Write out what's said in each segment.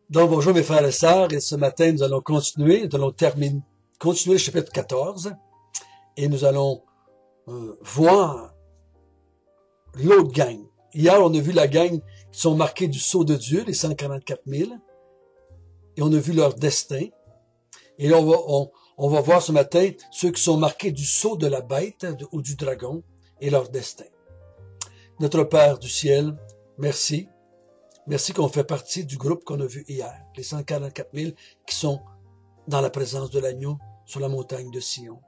Donc, bonjour mes frères et sœurs, et ce matin, nous allons continuer le chapitre 14, et nous allons voir l'autre gang. Hier, on a vu la gang qui sont marqués du sceau de Dieu, les 144 000, et on a vu leur destin. Et là, on va voir ce matin ceux qui sont marqués du sceau de la bête ou du dragon et leur destin. Notre Père du ciel, merci. Merci qu'on fait partie du groupe qu'on a vu hier, les 144 000 qui sont dans la présence de l'agneau sur la montagne de Sion.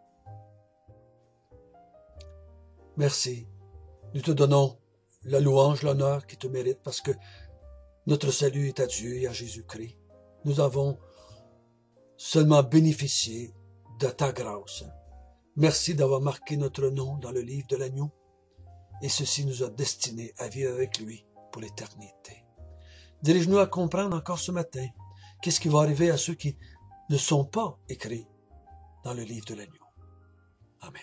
Merci. Nous te donnons la louange, l'honneur qui te mérite parce que notre salut est à Dieu et à Jésus-Christ. Nous avons seulement bénéficié de ta grâce. Merci d'avoir marqué notre nom dans le livre de l'agneau et ceci nous a destinés à vivre avec lui pour l'éternité. Dirige-nous à comprendre encore ce matin qu'est-ce qui va arriver à ceux qui ne sont pas écrits dans le livre de l'agneau. Amen.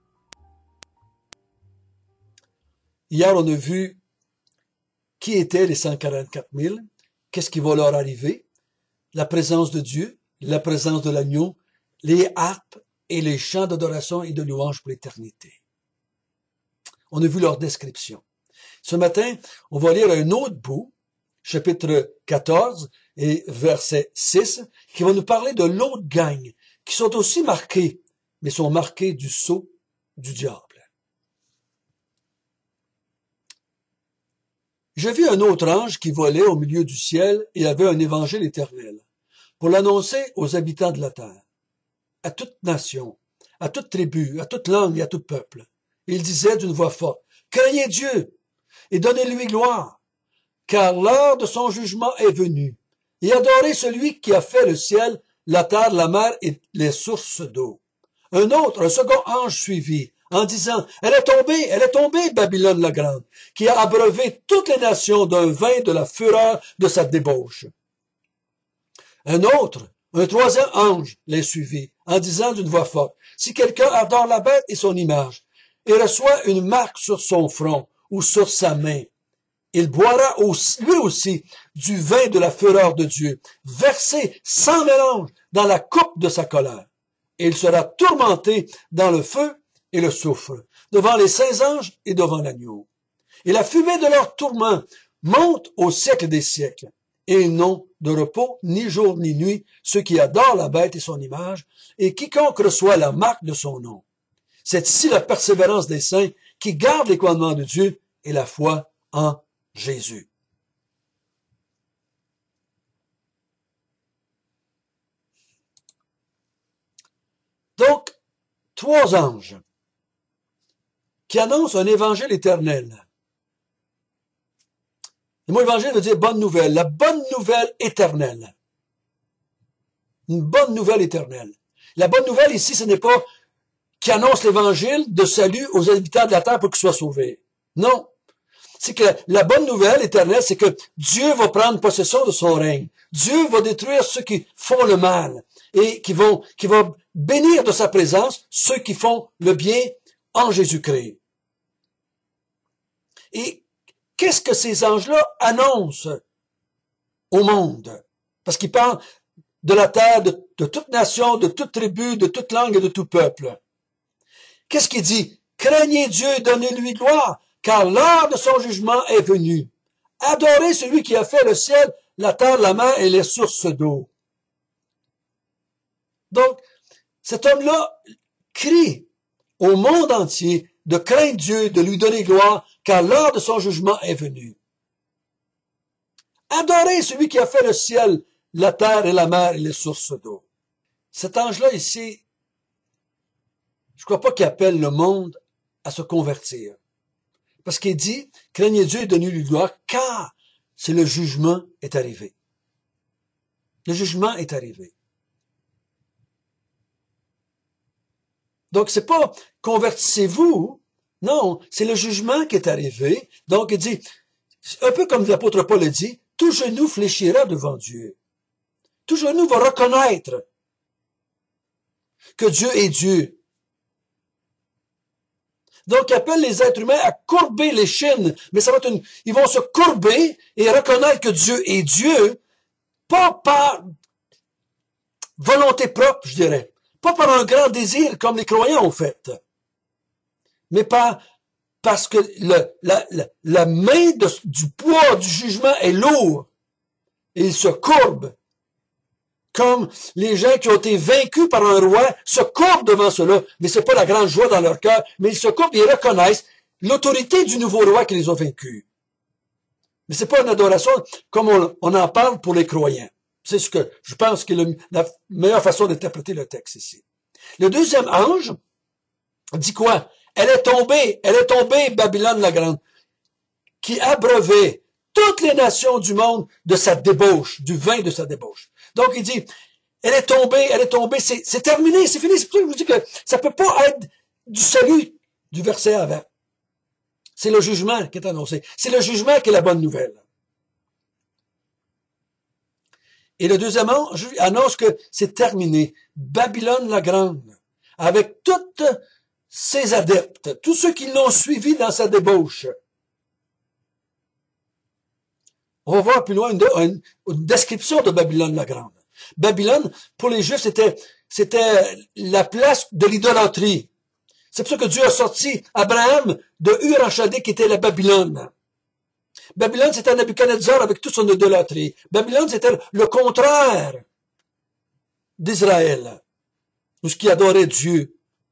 Hier, on a vu qui étaient les 144 000, qu'est-ce qui va leur arriver, la présence de Dieu, la présence de l'agneau, les harpes et les chants d'adoration et de louange pour l'éternité. On a vu leur description. Ce matin, on va lire un autre bout, chapitre 14 et verset 6, qui va nous parler de l'autre gang, qui sont aussi marqués, mais sont marqués du sceau du diable. J'ai vu un autre ange qui volait au milieu du ciel et avait un évangile éternel, pour l'annoncer aux habitants de la terre, à toute nation, à toute tribu, à toute langue et à tout peuple. Il disait d'une voix forte, « Craignez Dieu et donnez-lui gloire, car l'heure de son jugement est venue, et adorez celui qui a fait le ciel, la terre, la mer et les sources d'eau. » Un second ange suivit, en disant, « Elle est tombée, Babylone la grande, qui a abreuvé toutes les nations d'un vin de la fureur de sa débauche. » Un troisième ange les suivit, en disant d'une voix forte, « Si quelqu'un adore la bête et son image, et reçoit une marque sur son front ou sur sa main, il boira lui aussi du vin de la fureur de Dieu, versé sans mélange dans la coupe de sa colère. Et il sera tourmenté dans le feu et le soufre, devant les saints anges et devant l'agneau. Et la fumée de leur tourment monte au siècle des siècles. Et ils n'ont de repos ni jour ni nuit, ceux qui adorent la bête et son image, et quiconque reçoit la marque de son nom. C'est ici la persévérance des saints qui gardent les commandements de Dieu et la foi en Jésus. Donc, trois anges qui annoncent un évangile éternel. Le mot évangile veut dire bonne nouvelle, la bonne nouvelle éternelle. Une bonne nouvelle éternelle. La bonne nouvelle ici, ce n'est pas qui annonce l'évangile de salut aux habitants de la terre pour qu'ils soient sauvés. Non. C'est que la bonne nouvelle éternelle, c'est que Dieu va prendre possession de son règne. Dieu va détruire ceux qui font le mal et qui va bénir de sa présence ceux qui font le bien en Jésus-Christ. Et qu'est-ce que ces anges-là annoncent au monde? Parce qu'ils parlent de la terre, de toute nation, de toute tribu, de toute langue et de tout peuple. Qu'est-ce qu'il dit? Craignez Dieu et donnez-lui gloire, car l'heure de son jugement est venue. Adorez celui qui a fait le ciel, la terre, la mer et les sources d'eau. Donc, cet homme-là crie au monde entier de craindre Dieu, de lui donner gloire, car l'heure de son jugement est venue. Adorez celui qui a fait le ciel, la terre et la mer et les sources d'eau. Cet ange-là ici, je ne crois pas qu'il appelle le monde à se convertir. Parce qu'il dit, craignez Dieu et donnez-lui gloire, car c'est le jugement est arrivé. Le jugement est arrivé. Donc, c'est pas convertissez-vous. Non, c'est le jugement qui est arrivé. Donc, il dit, un peu comme l'apôtre Paul le dit, tout genou fléchira devant Dieu. Tout genou va reconnaître que Dieu est Dieu. Donc, il appelle les êtres humains à courber l'échine. Mais ça va être ils vont se courber et reconnaître que Dieu est Dieu pas par volonté propre, je dirais, pas par un grand désir comme les croyants ont fait, mais parce que la main du poids du jugement est lourde et il se courbe. Comme les gens qui ont été vaincus par un roi se courbent devant cela, mais c'est pas la grande joie dans leur cœur, mais ils se courbent et ils reconnaissent l'autorité du nouveau roi qui les a vaincus. Mais c'est pas une adoration comme on en parle pour les croyants. C'est ce que je pense qui est la meilleure façon d'interpréter le texte ici. Le deuxième ange dit quoi? Elle est tombée, Babylone la Grande, qui abreuvait toutes les nations du monde de sa débauche, du vin de sa débauche. Donc il dit, elle est tombée, c'est terminé, c'est fini. C'est pour ça que je vous dis que ça peut pas être du salut du verset avant. C'est le jugement qui est annoncé. C'est le jugement qui est la bonne nouvelle. Et le deuxième ange annonce que c'est terminé. Babylone la Grande, avec toutes ses adeptes, tous ceux qui l'ont suivi dans sa débauche. On va voir plus loin une description de Babylone la Grande. Babylone, pour les Juifs, c'était la place de l'idolâtrie. C'est pour ça que Dieu a sorti Abraham de Ur en Chaldée, qui était la Babylone. Babylone, c'était Nebuchadnezzar avec toute son idolâtrie. Babylone, c'était le contraire d'Israël, où ce qui adorait Dieu.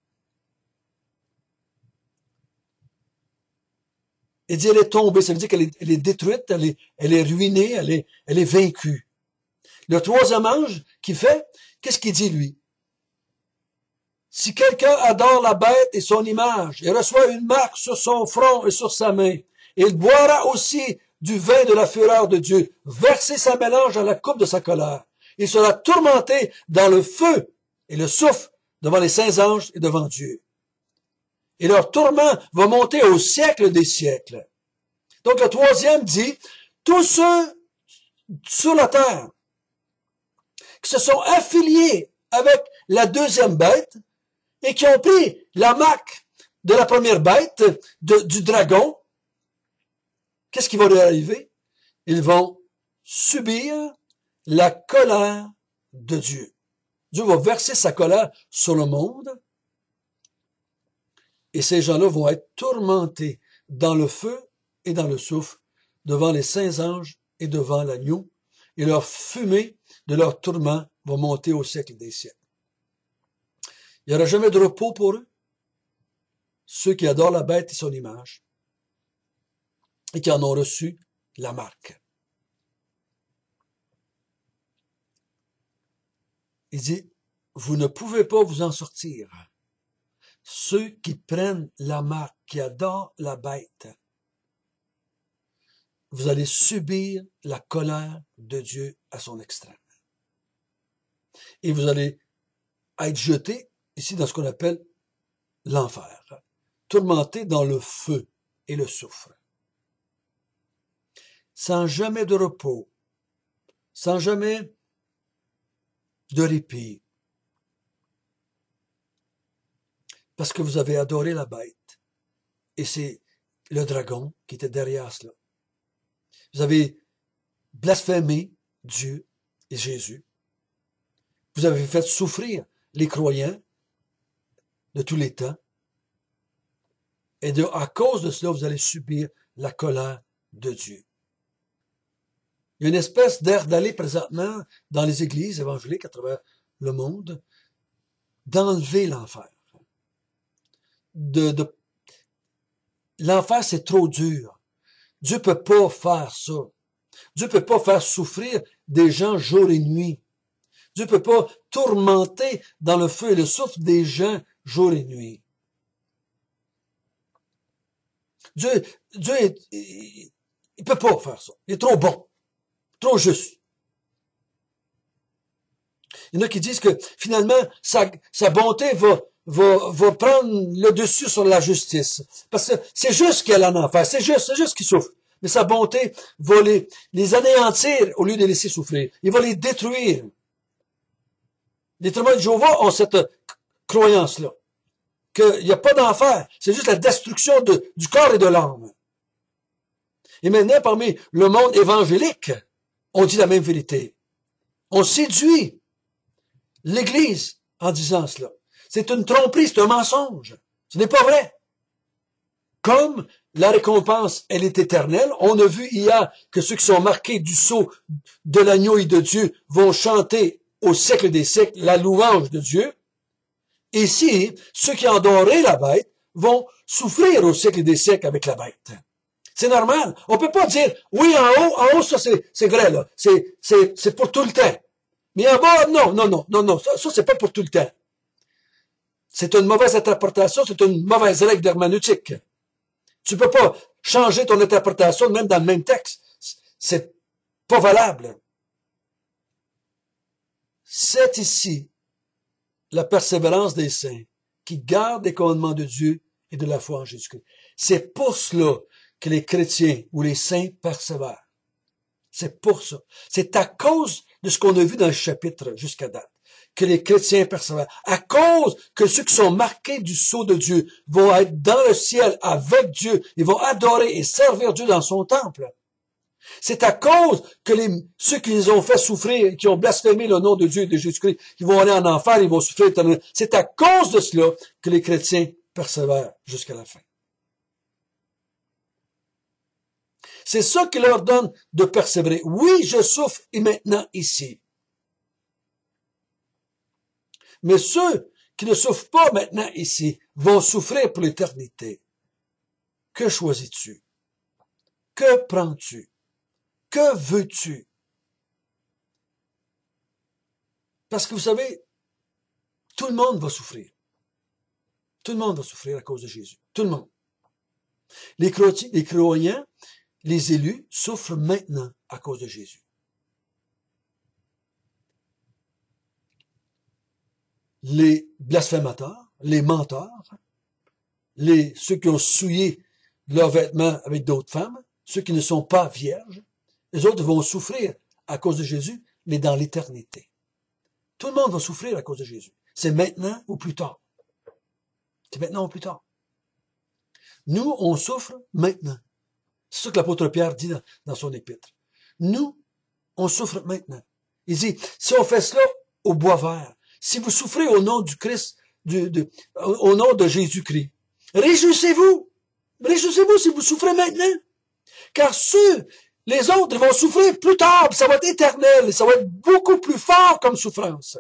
Il dit, elle est tombée, ça veut dire qu'elle est détruite, elle est ruinée, elle est vaincue. Le troisième ange qui fait, qu'est-ce qu'il dit, lui? Si quelqu'un adore la bête et son image, et reçoit une marque sur son front et sur sa main, il boira aussi du vin de la fureur de Dieu, verser sa mélange dans la coupe de sa colère. Il sera tourmenté dans le feu et le souffle devant les saints anges et devant Dieu. Et leur tourment va monter au siècle des siècles. Donc le troisième dit, tous ceux sur la terre qui se sont affiliés avec la deuxième bête et qui ont pris la marque de la première bête, du dragon, qu'est-ce qui va leur arriver? Ils vont subir la colère de Dieu. Dieu va verser sa colère sur le monde et ces gens-là vont être tourmentés dans le feu et dans le souffle devant les saints anges et devant l'agneau, et leur fumée de leur tourment va monter au siècle des siècles. Il n'y aura jamais de repos pour eux, ceux qui adorent la bête et son image, et qui en ont reçu la marque. Il dit, vous ne pouvez pas vous en sortir. Ceux qui prennent la marque, qui adorent la bête, vous allez subir la colère de Dieu à son extrême. Et vous allez être jetés ici dans ce qu'on appelle l'enfer, tourmentés dans le feu et le soufre, sans jamais de repos, sans jamais de répit, parce que vous avez adoré la bête, et c'est le dragon qui était derrière cela. Vous avez blasphémé Dieu et Jésus. Vous avez fait souffrir les croyants de tous les temps. Et à cause de cela, vous allez subir la colère de Dieu. Il y a une espèce d'air d'aller présentement dans les églises évangéliques à travers le monde, d'enlever l'enfer. L'enfer, c'est trop dur. Dieu peut pas faire ça. Dieu peut pas faire souffrir des gens jour et nuit. Dieu peut pas tourmenter dans le feu et le souffle des gens jour et nuit. Dieu, il peut pas faire ça. Il est trop bon, trop juste. Il y en a qui disent que finalement, sa bonté va prendre le dessus sur la justice. Parce que c'est juste qu'elle en enfer, c'est juste qu'il souffre. Mais sa bonté va les anéantir au lieu de les laisser souffrir. Il va les détruire. Les témoins de Jéhovah ont cette croyance-là, qu'il n'y a pas d'enfer, c'est juste la destruction du corps et de l'âme. Et maintenant, parmi le monde évangélique, on dit la même vérité. On séduit l'Église en disant cela. C'est une tromperie, c'est un mensonge. Ce n'est pas vrai. Comme la récompense, elle est éternelle, on a vu hier que ceux qui sont marqués du sceau de l'agneau et de Dieu vont chanter au siècle des siècles la louange de Dieu. Et ici, ceux qui ont adoré la bête vont souffrir au siècle des siècles avec la bête. C'est normal. On peut pas dire, oui, en haut, ça c'est vrai, là. C'est pour tout le temps. Mais en bas, non, ça c'est pas pour tout le temps. C'est une mauvaise interprétation, c'est une mauvaise règle d'herméneutique. Tu peux pas changer ton interprétation même dans le même texte. C'est pas valable. C'est ici la persévérance des saints qui gardent les commandements de Dieu et de la foi en Jésus-Christ. C'est pour cela que les chrétiens ou les saints persévèrent. C'est pour ça. C'est à cause de ce qu'on a vu dans le chapitre jusqu'à date que les chrétiens persévèrent. À cause que ceux qui sont marqués du sceau de Dieu vont être dans le ciel avec Dieu. Ils vont adorer et servir Dieu dans son temple. C'est à cause que ceux qui les ont fait souffrir, qui ont blasphémé le nom de Dieu et de Jésus-Christ, qui vont aller en enfer, ils vont souffrir éternellement. C'est à cause de cela que les chrétiens persévèrent jusqu'à la fin. C'est ça qui leur donne de persévérer. Oui, je souffre et maintenant ici. Mais ceux qui ne souffrent pas maintenant ici vont souffrir pour l'éternité. Que choisis-tu? Que prends-tu? Que veux-tu? Parce que vous savez, tout le monde va souffrir. Tout le monde va souffrir à cause de Jésus. Tout le monde. Les croyants, les élus souffrent maintenant à cause de Jésus. Les blasphémateurs, les menteurs, ceux qui ont souillé leurs vêtements avec d'autres femmes, ceux qui ne sont pas vierges, les autres vont souffrir à cause de Jésus, mais dans l'éternité. Tout le monde va souffrir à cause de Jésus. C'est maintenant ou plus tard. C'est maintenant ou plus tard. Nous, on souffre maintenant. C'est ça que l'apôtre Pierre dit dans son épître. Nous, on souffre maintenant. Il dit, si on fait cela au bois vert, si vous souffrez au nom du Christ, au nom de Jésus-Christ, réjouissez-vous. Réjouissez-vous si vous souffrez maintenant. Car les autres, ils vont souffrir plus tard, puis ça va être éternel, et ça va être beaucoup plus fort comme souffrance.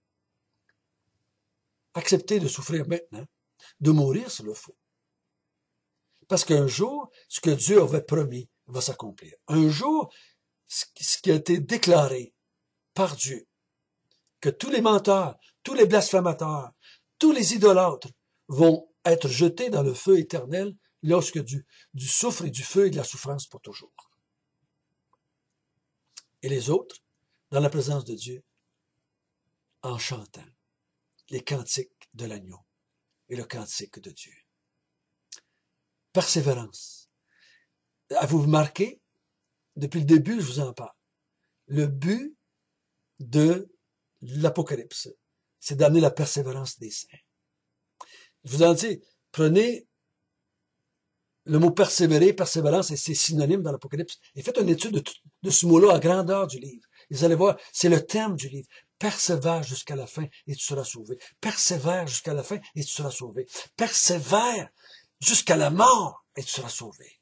Acceptez de souffrir maintenant, de mourir s'il le faut. Parce qu'un jour, ce que Dieu avait promis va s'accomplir. Un jour, ce qui a été déclaré par Dieu, que tous les menteurs, tous les blasphémateurs, tous les idolâtres vont être jetés dans le feu éternel lorsque du soufre et du feu et de la souffrance pour toujours. Et les autres, dans la présence de Dieu, en chantant les cantiques de l'agneau et le cantique de Dieu. Persévérance. Avez-vous remarqué, depuis le début, je vous en parle, le but de l'Apocalypse, c'est d'amener la persévérance des saints. Je vous en dis, prenez le mot persévérer, persévérance, et c'est synonyme dans l'Apocalypse, et faites une étude de ce mot-là à grandeur du livre. Et vous allez voir, c'est le thème du livre. Persévère jusqu'à la fin et tu seras sauvé. Persévère jusqu'à la fin et tu seras sauvé. Persévère jusqu'à la mort et tu seras sauvé.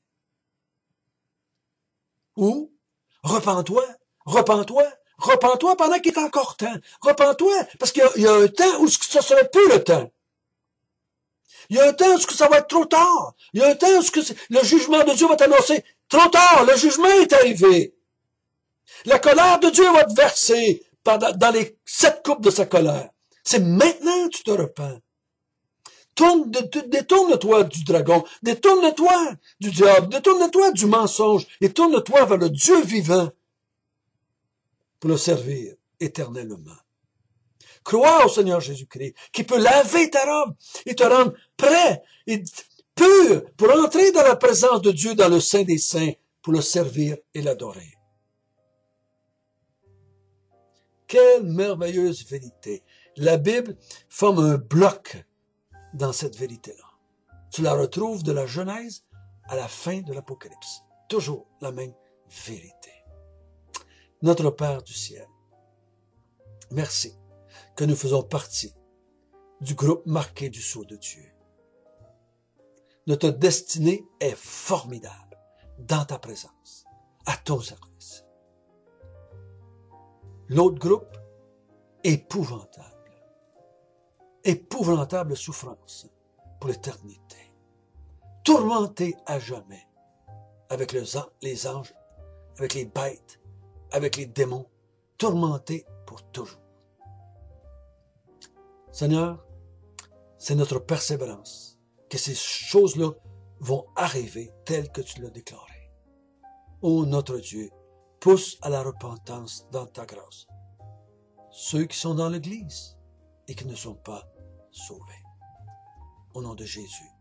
Ou, repens-toi pendant qu'il est encore temps. Repens-toi, parce qu'il y a un temps où ça sera plus le temps. Il y a un temps où ça va être trop tard. Il y a un temps où le jugement de Dieu va t'annoncer. Trop tard, le jugement est arrivé. La colère de Dieu va te verser dans les 7 coupes de sa colère. C'est maintenant que tu te repens. Détourne-toi du dragon, détourne-toi du diable, détourne-toi du mensonge, et tourne-toi vers le Dieu vivant pour le servir éternellement. Crois au Seigneur Jésus-Christ, qui peut laver ta robe et te rendre prêt et pur pour entrer dans la présence de Dieu dans le sein des saints, pour le servir et l'adorer. Quelle merveilleuse vérité! La Bible forme un bloc dans cette vérité-là. Tu la retrouves de la Genèse à la fin de l'Apocalypse. Toujours la même vérité. Notre Père du ciel, Merci que nous faisons partie du groupe marqué du sceau de Dieu. Notre destinée est formidable dans ta présence, à ton service. L'autre groupe, épouvantable. Épouvantable souffrance pour l'éternité. Tourmenté à jamais avec les anges, avec les bêtes, avec les démons, tourmenté pour toujours. Seigneur, c'est notre persévérance que ces choses-là vont arriver telles que tu l'as déclaré. Ô notre Dieu, pousse à la repentance dans ta grâce ceux qui sont dans l'Église et qui ne sont pas sauvés. Au nom de Jésus.